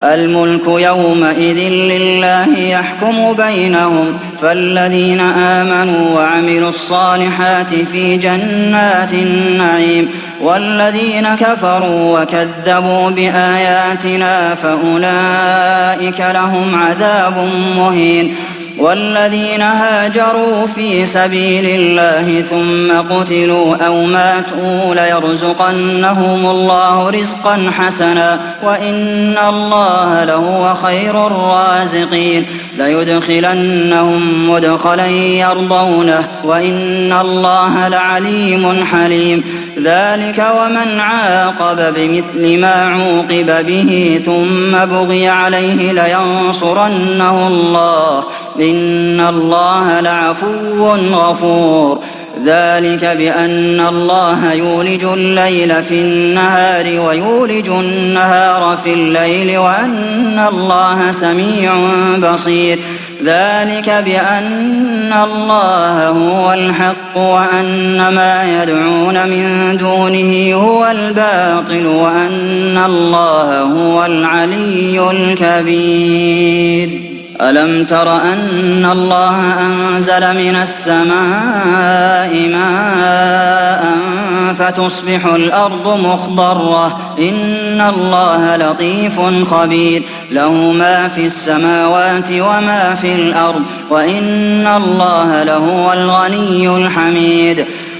الملك يومئذ لله يحكم بينهم فالذين آمنوا وعملوا الصالحات في جنات النعيم والذين كفروا وكذبوا بآياتنا فأولئك لهم عذاب مهين والذين هاجروا في سبيل الله ثم قتلوا أو ماتوا ليرزقنهم الله رزقا حسنا وإن الله لهو خير الرازقين ليدخلنهم مدخلا يرضونه وإن الله لعليم حليم ذلك ومن عاقب بمثل ما عوقب به ثم بغي عليه لينصرنه الله إن الله لعفو غفور ذلك بأن الله يولج الليل في النهار ويولج النهار في الليل وأن الله سميع بصير ذلك بأن الله هو الحق وأن ما يدعون من دونه هو الباطل وأن الله هو العلي الكبير ألم تر أن الله أنزل من السماء ماء فتصبح الأرض مخضرة إن الله لطيف خبير له ما في السماوات وما في الأرض وإن الله لهو الغني الحميد